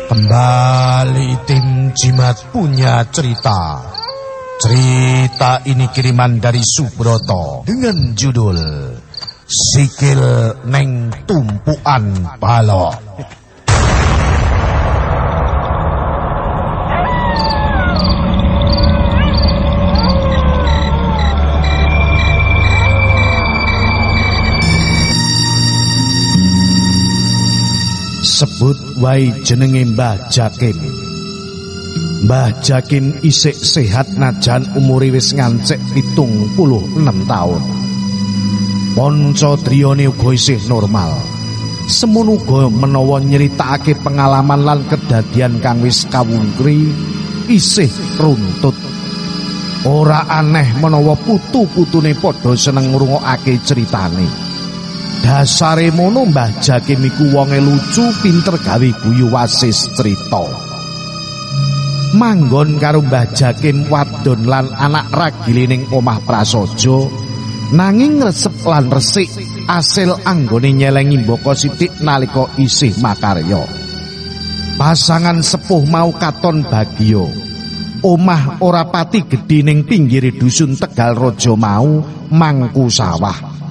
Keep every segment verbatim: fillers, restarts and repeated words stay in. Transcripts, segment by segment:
Kembali tim Jimat punya cerita. Cerita ini kiriman dari Subroto dengan judul Sikil Neng Tumpuan Balok. Sebut wae jenenge Mbah Jakim. Mbah Jakim isik sehat najan umure wis ngancik pitung puluh enam taun. Ponco driyane uga isih normal. Semono uga menawa nyritakake pengalaman lan kedadian kang wis kawungkri isih runtut. Ora aneh menawa putu-putune padha seneng ngrungokake critane. Dasare mono Mbah Jakim iku wonge lucu, pinter gawe guyu wasis crita. Manggon karo Mbah Jakim wadon lan anak ragile ning omah prasaja, nanging resep lan resik asil anggone nyelengi mbaka sithik nalika isih makarya. Pasangan sepuh mau katon bagya. Omah ora pati gedhe ning pinggire dusun Tegal Raja mau mangku sawah.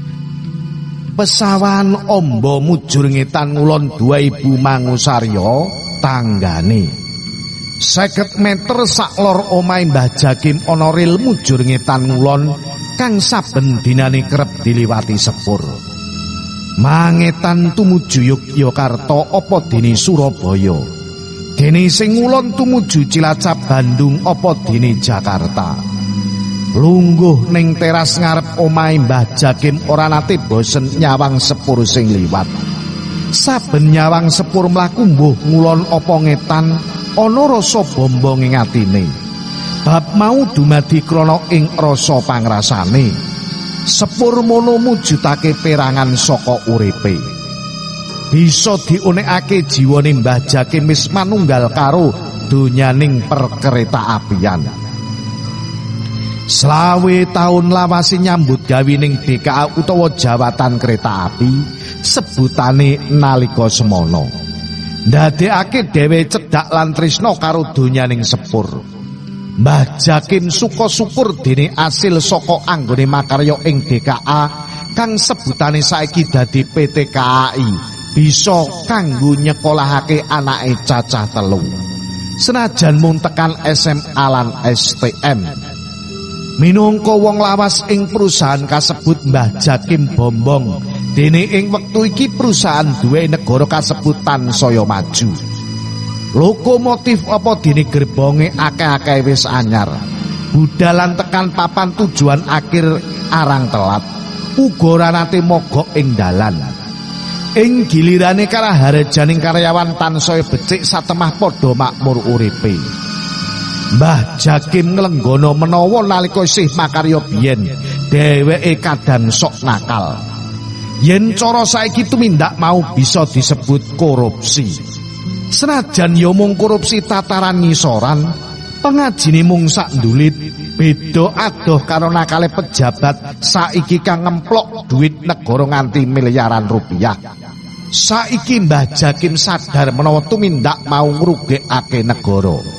Pesawan ombo mujur ngetan ngulon dua ibu Mangusarya tanggane. Seket meter sak lor omahe Mbah Jakim ana ril mujur ngetan ngulon kang saben dinane kerep diliwati sepur. Mangetan tumuju Yogyakarta apa dene Surabaya. Dene sing ngulon tumuju Cilacap Bandung apa dene Jakarta. Lungguh ning teras ngarep omahe Mbah Jakim ora nate bosen nyawang sepur sing liwat. Saben nyawang sepur mlaku mbuh ngulon apa ngetan ana rasa bombong ing atine. Bab mau dumadi krana ing rasa pangrasane. Sepur mono mujudake perangan saka uripe. Bisa diunekake jiwane Mbah Jakim wis manunggal karo donyaning perkereta apian. Selawe taun lawase nyambut gawe ning D K A utawa Jawatan Kereta Api, sebutane nalika semono. Ndadekake dhewe cedhak lan tresna karo donyaning sepur. Mbah Jakim suka syukur dene asil saka anggone makarya ing D K A kang sebutane saiki dadi P T K A I bisa kanggo nyekolahake anake cacah telu. Senajan mung tekan S M A lan S T M. Minangka wong lawas ing perusahaan kasebut Mbah Jakim bombong. Dene ing wektu iki perusahaan duwe negara kasebut tansaya maju. Lokomotif apa dene gerbonge akeh-akeh wis anyar. Budalan tekan papan tujuan akhir arang telat. Uga ora nate mogok ing dalan. Ing gilirane karaharjaning karyawan tansaya becik satemah padha makmur uripe. Mbah Jakim nglenggono menawa nalika isih makarya biyen dheweke kadang sok nakal. Yen cara saiki tumindak mau bisa disebut korupsi. Senajan ya mung korupsi tataran ngisoran, pengajine mung sak ndulit, beda adoh karo nakale pejabat saiki kang ngemplok duit negara nganti miliaran rupiah. Saiki Mbah Jakim sadar menawa tumindak mau ngrugekake negara.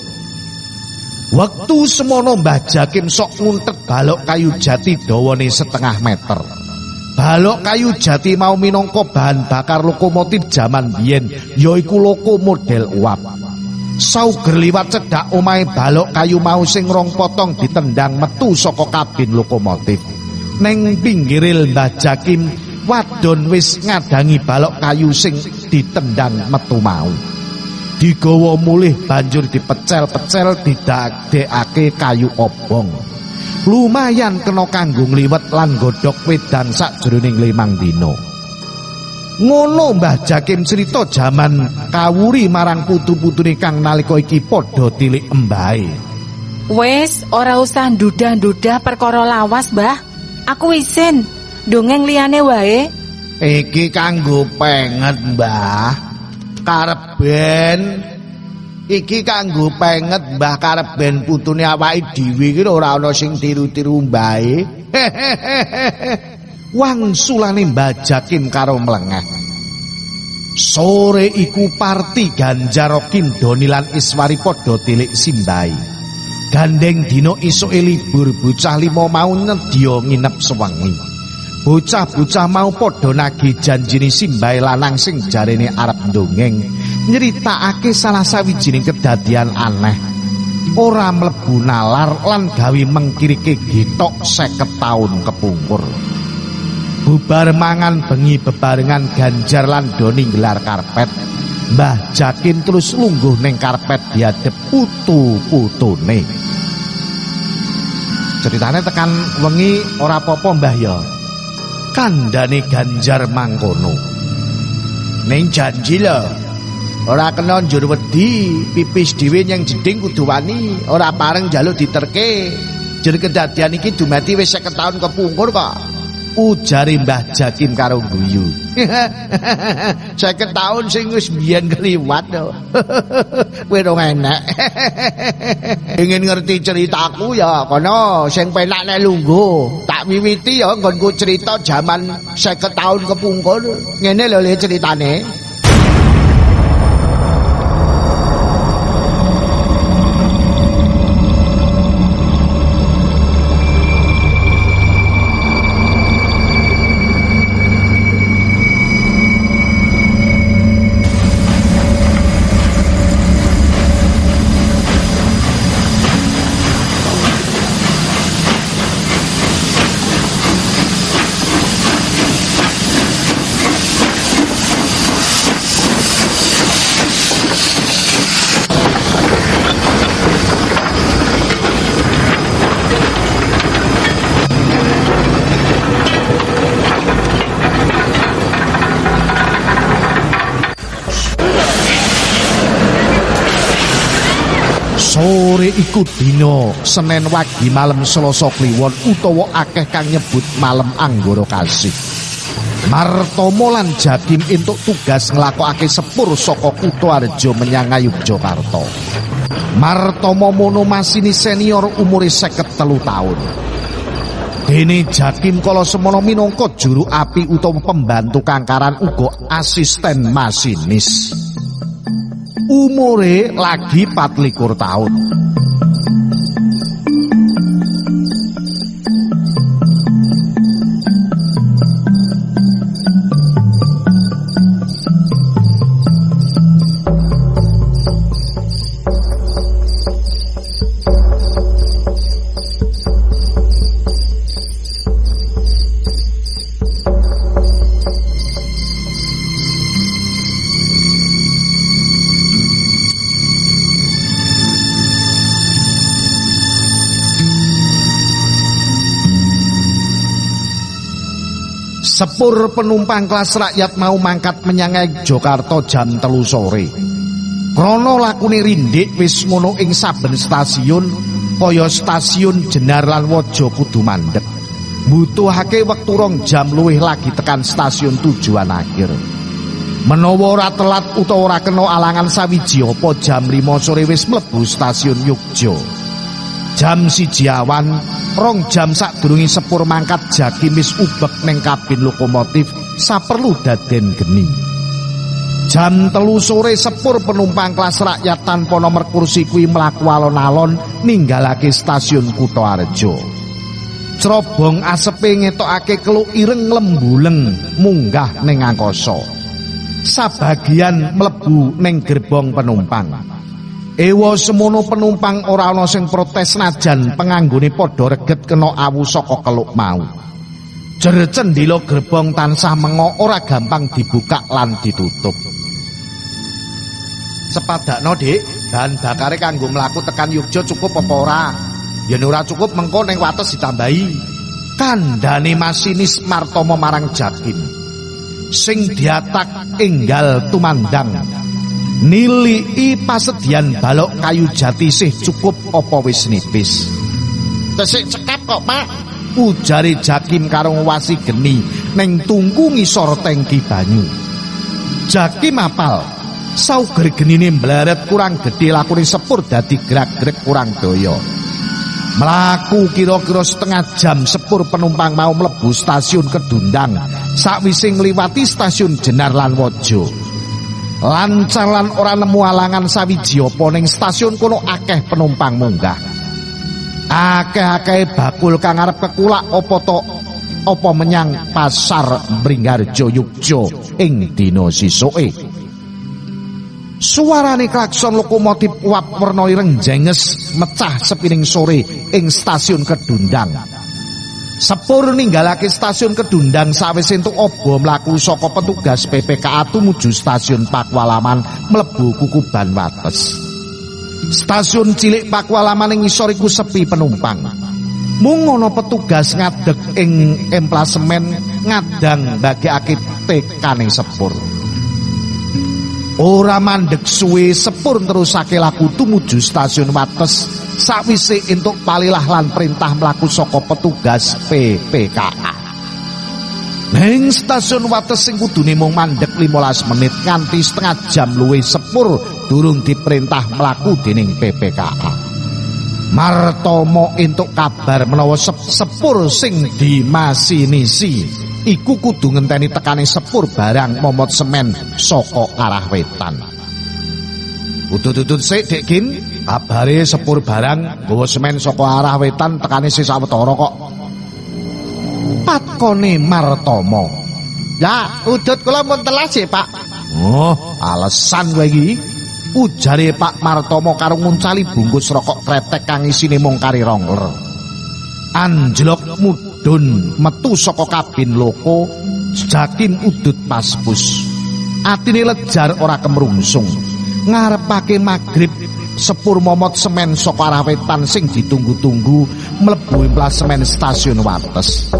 Waktu semono Mbah Jakim sok nguntek balok kayu jati dawane setengah meter. Balok kayu jati mau minangka bahan bakar lokomotif jaman biyen, yaiku loko model uap. Sauger liwat cedhak omahe balok kayu mau sing rong potong ditendang metu saka kabin lokomotif. Neng pinggiril Mbah Jakim wadon wis ngadangi balok kayu sing ditendang metu mau. Digawa mulih banjur dipecel-pecel didadekake kayu obong. Lumayan kena kanggo ngliwet lan godhog wedan sakjroning limang dina. Ngono Mbah Jakim crita jaman kawuri marang putu-putune kang nalika iki padha tilik embahe. Wes ora usah ndudah-ndudah perkara lawas, Mbah. Aku isin dongeng liyane wae. Iki kanggo penget, Mbah. Karep ben iki kanggo penget Mbah karep ben putune awake dhewe iki ora ana sing tiru-tiru mbae. Wangsulane Mbah Jakim karo mlengeh. Sore iku parti Ganjar Kindoni lan Iswari padha tilik simbahi. Gandeng dina esuke libur bocah limo mau nedya nginep sewengi. Bocah-bocah mau padha nagih janjine simbahe lanang sing jarene arep ndongeng nyeritakake salah sawijining kedadian aneh. Ora mlebu nalar lan gawe mengkirike gitok seket taun kepungkur. Bubar mangan bengi bebarengan Ganjar lan Doni nggelar karpet. Mbah Jakim terus lungguh ning karpet diadep putu-putune. Ceritane tekan wengi ora apa-apa Mbah ya. Kandhane Ganjar mangkono. Ning janji lho. Ora kena njur wedi, pipis dhewe nyang jeding kudu wani, ora pareng njaluk diterke. Jer kedadian iki dumati wis seket taun kepungkur kok. Ujare Mbah Jakim karo guyu. seket taun sing wis biyen kliwat to. Kowe ora enak. Ingin ngerti ceritaku ya kono sing penak nek lungguh. Tak wiwiti ya nggonku cerita jaman seket taun kepungkur. Ngene lho le ceritane. Sore iku dina Senin wagi malem Selasa Kliwon utawa akeh kang nyebut malem Anggara Kasih. Martama lan Jakim entuk tugas nglakokake sepur saka Kutoarja menyang Ngayogyakarta. Martama monomasini senior umure seket telu taun. Dene Jakim kala semana minangka juru api utawa pembantu kangkaran uga asisten masinis. Umure lagi patlikur taun. Sepur penumpang kelas rakyat mau mangkat menyang Jakarta jam telu sore. Krana lakune rindik wis ngono ing saben stasiun kaya stasiun Jenar lan Waja kudu mandeg. Mbutuhake wektu rong jam luwih lagi tekan stasiun tujuan akhir. Menawa ora telat utawa ora kena alangan sawiji apa jam lima sore wis mlebu stasiun Yogya. Jam siji awan, rong jam sadurunge sepur mangkat Jakim wis ubek ning kabin lokomotif saperlu daden geni. Jam telu sore sepur penumpang kelas rakyat tanpa nomor kursi kuwi mlaku alon-alon ninggalake stasiun Kutoarja. Crobong asepe ngetokake keluk ireng lembuleng munggah ning angkasa. Sabagian mlebu ning gerbong penumpang. Ewa semono penumpang ora ana sing protes najan penganggone padha reget kena awu saka keluk mau. Jer cendhila gerbong tansah mengo ora gampang dibuka lan ditutup. Sepadakno, Dik, bahan bakare kanggo mlaku tekan Yogya cukup apa ora? Yen ora cukup mengko ning wates ditambahi. Kandhane masinis Martama marang Jakim. Sing diatak enggal tumandang. Nilii pasedian balok kayu jati sih cukup apa wis nipis. Tesik cekap kok, Pak. Ujare Jakim karo ngwasi geni ning tungku ngisor tangki banyu. Jakim apal, sauger genine mlaret kurang gedhe lakune sepur dadi gerak-gerek kurang daya. Mlaku kira-kira setengah jam sepur penumpang mau mlebu stasiun Kedundang sakwise ngliwati stasiun Jenar lan Waja. Lancar lan ora nemu alangan sawiji apa ning stasiun kono akeh penumpang munggah. Akeh-akeh bakul kang arep kekulak apa to apa menyang pasar Bringharjo Yogya ing dina sisuke. Suarane klakson lokomotif uap werna ireng jenges mecah sepiring sore ing stasiun Kedundang. Sepur ninggalake stasiun Kedundang sawise entuk obo mlaku saka petugas P P K A tumuju stasiun Pakualaman mlebu Kukuban Wates. Stasiun cilik Pakualaman ing ngisor iku sepi penumpang. Mung ana petugas ngadeg ing emplasemen ngadang bagekake tekane sepur. Ora mandeg suwe sepur terusake laku tumuju stasiun Wates sakwise entuk palilah lan perintah mlaku saka petugas P P K A. Ning stasiun Wates sing kudune mung mandeg limolas menit nganti setengah jam luwih sepur durung diperintah mlaku dening P P K A. Martomo entuk kabar menawa sepur sing dimasinisi iku kudu ngenteni tekane sepur barang momot semen saka arah wetan. Udut-udut sik Dik Kim, kabare sepur barang gawa semen saka arah wetan tekane sing sawetara kok. Patkone Martomo. Ya, udut kula mun telas sih, Pak. Oh, alasan kowe iki. Ujare Pak Martomo karo nguncali bungkus rokok kretek kang isine mung kari rongler. Anjlok mudhun metu saka kabin loko, Jakim udut paspus. Atine lejar ora kemrungsung. Ngarepake magrib sepur momot semen saka arah wetan sing ditunggu-tunggu mlebu emplasemen stasiun Wates.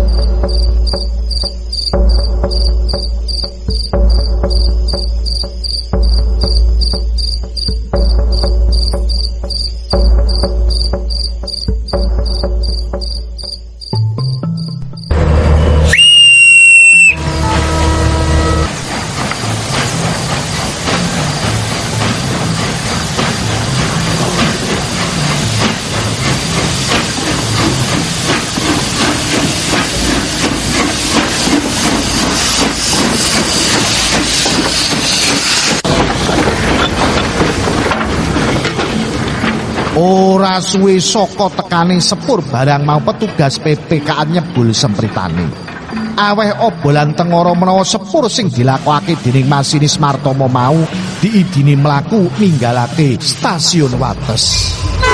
Ora suwe saka tekane sepur barang mau petugas P P K A nyebul sempritane. Aweh obolan tengara menawa sepur sing dilakokake dening masinis Martomo mau diidini mlaku ninggalake stasiun Wates.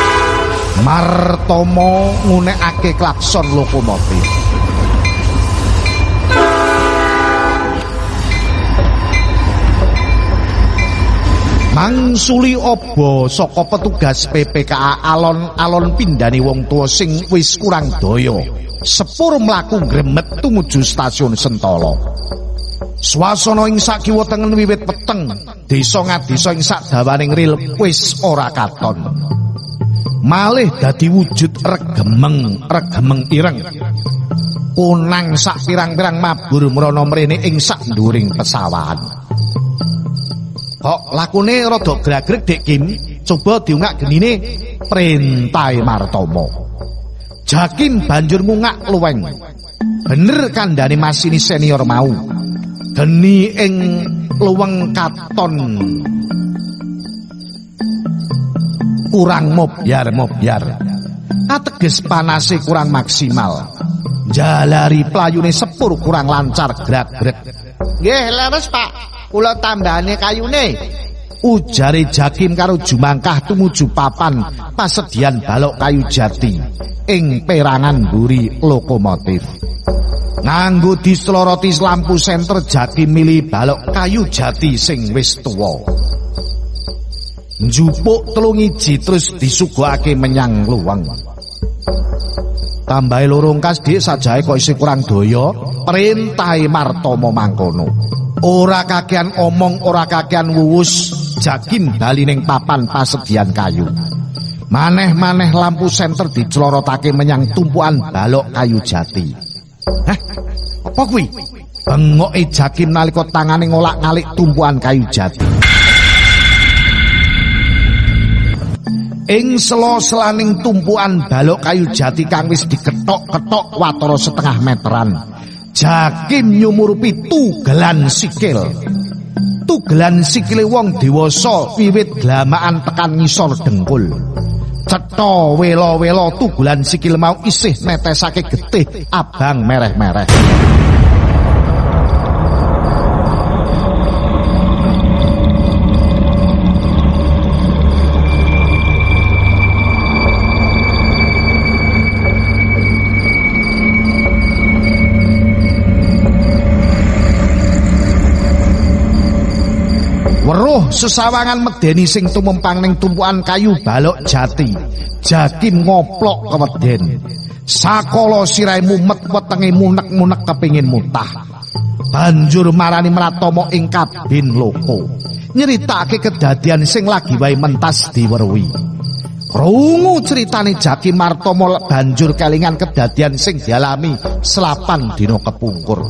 Martomo ngunekake klakson lokomotif. Mangsuli obo saka petugas P P K A alon-alon pindhani wong tuwa sing wis kurang daya. Sepur mlaku gremet tumuju stasiun Sentolo. Swasana ing sakiwa tengen wiwit peteng, desa ngadesa ing sadawaning ril wis ora katon. Malih dadi wujud regemeng-regemeng ireng. Punang sak pirang-pirang mabur mrana mrene ing sak nduring pesawat. Kok lakune rada gragreg Dik Kim, coba diungak genine perintahe Martomo. Jakim banjur ngungak luweng. Bener kandhane masinis senior mau. Geni ing luweng katon kurang mobyar-mobyar. Ateges panase kurang maksimal. Jalari playune sepur kurang lancar grag-greg. Nggih, leres Pak. Kula tambahane kayune. Ujare Jakim karo jumangkah tumuju papan pasedian balok kayu jati ing perangan mburi lokomotif. Nganggo disloroti lampu senter Jakim milih balok kayu jati sing wis tuwa. Njupuk telung iji terus disuguhake menyang luweng. Tambahe lorong kas dik sajae kok isih kurang daya, perintahe Martomo mangkono. Ora kakean omong, ora kakean wuwus, Jakim bali ning papan pasedian kayu. Maneh-maneh lampu senter diclorotake menyang tumpukan balok kayu jati. Hah? Apa kuwi? Bengoke Jakim nalika tangane ngolak-ngalik tumpukan kayu jati. Ing sela-selaning tumpukan balok kayu jati kang wis diketok-ketok watara setengah meteran. Jakim nyumurupi tugelan sikil. tugelan sikile wong dewasa wiwit glamakan tekan ngisor dengkul. Cetha wela-wela tugelan sikil mau isih netesake getih abang mereh-mereh. Weruh sesawangan medeni sing tumempang ning tumpukan kayu balok jati. Jakim ngoplok keweden. Sakala sirahe mumet wetenge munek-munek kepingin mutah. Banjur marani Mratama ing kabin loko. Nyeritake kedadian sing lagi wae mentas diweruhi. Krungu critane Jakim Martama banjur kelingan kedadian sing dialami selapan dina kepungkur.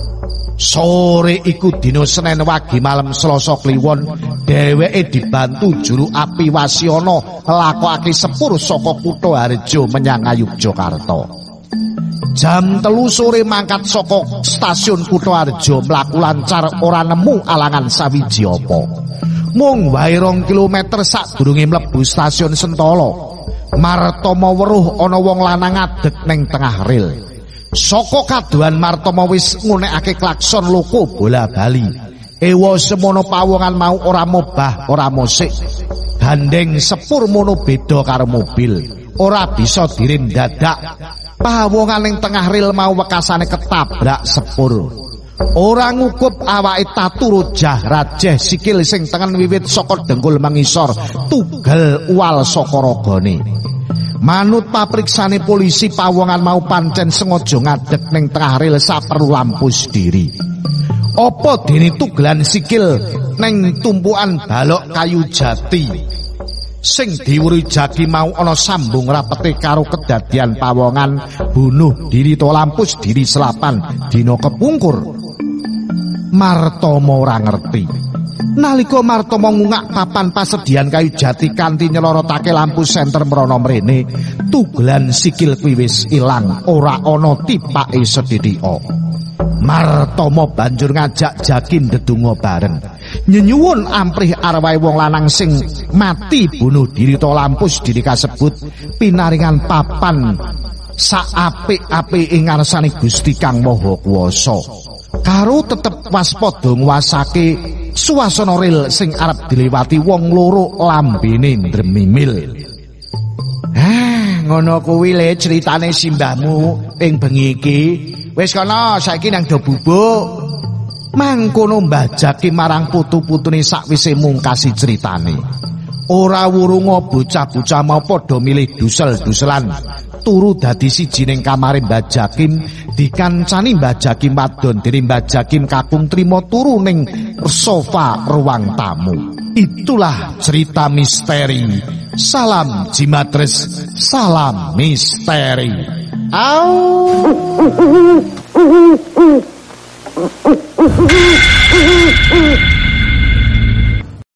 Sore iku dina Senin wagi malam Selasa kliwon, dheweke dibantu juru api Wasyana nglakokake sepur saka Kutha Harjo menyang Ngayogyakarta. Jam telu sore mangkat saka stasiun Kutha Harjo mlaku lancar ora nemu alangan sawiji apa. Mung wae rong kilometer sadurunge mlebu stasiun Sentala, Martama weruh ana wong lanang ngadeg ning tengah ril. Saka kaduan Martama wis ngunekake klakson loko bola-bali. Ewa semono pawongan mau ora mobah, ora musik. Gandeng sepur mono beda karo mobil. Ora bisa direm dadak. Pawongan ning tengah ril mau wekasane ketabrak sepur. Ora ngukup awake taturu jah-rajeh sikil sing tengen wiwit saka dengkul mengisor tugel uwal saka ragane. Manut papriksane polisi pawongan mau pancen sengaja ngadeg ning tengah ril saperlu lampus diri. Apa dene tugelan sikil ning tumpukan balok kayu jati sing diwuri Jaki mau ana sambung rapete karo kedadian pawongan bunuh diri to lampus diri selapan dina kepungkur. Martama ora ngerti. Nalika Martama ngungak papan pasedian kayu jati kanthi nyelorotake lampu senter mrana mrene, tugelan sikil kuwi wis ilang, ora ana tipake sedhithika. Martama banjur ngajak Jaki ndedonga bareng. Nyenyuwun amprih arwahe wong lanang sing mati bunuh diri to lampus diri kasebut pinaringan papan saapik-apike ing ngarsane Gusti Kang Maha Kuwasa. Karo tetep waspada nguwasake suasana ril sing arep dilewati wong loro lambene ndremimil. Ah, ngono kuwi le critane simbahmu ing bengi iki. Wis kana saiki nang do bubuk. Mangkono Mbah Jaki marang putu-putune sakwise mungkasi critane. Ora wurunga bocah-bocah mau padha milih dusel-duselan. Turu dadi siji ning kamare Mbah Jakim, dikancani Mbah Jakim wadon dening Mbah Jakim kakung trima turu ning sofa ruang tamu. Itulah cerita misteri. Salam Jimatres, salam misteri. Au.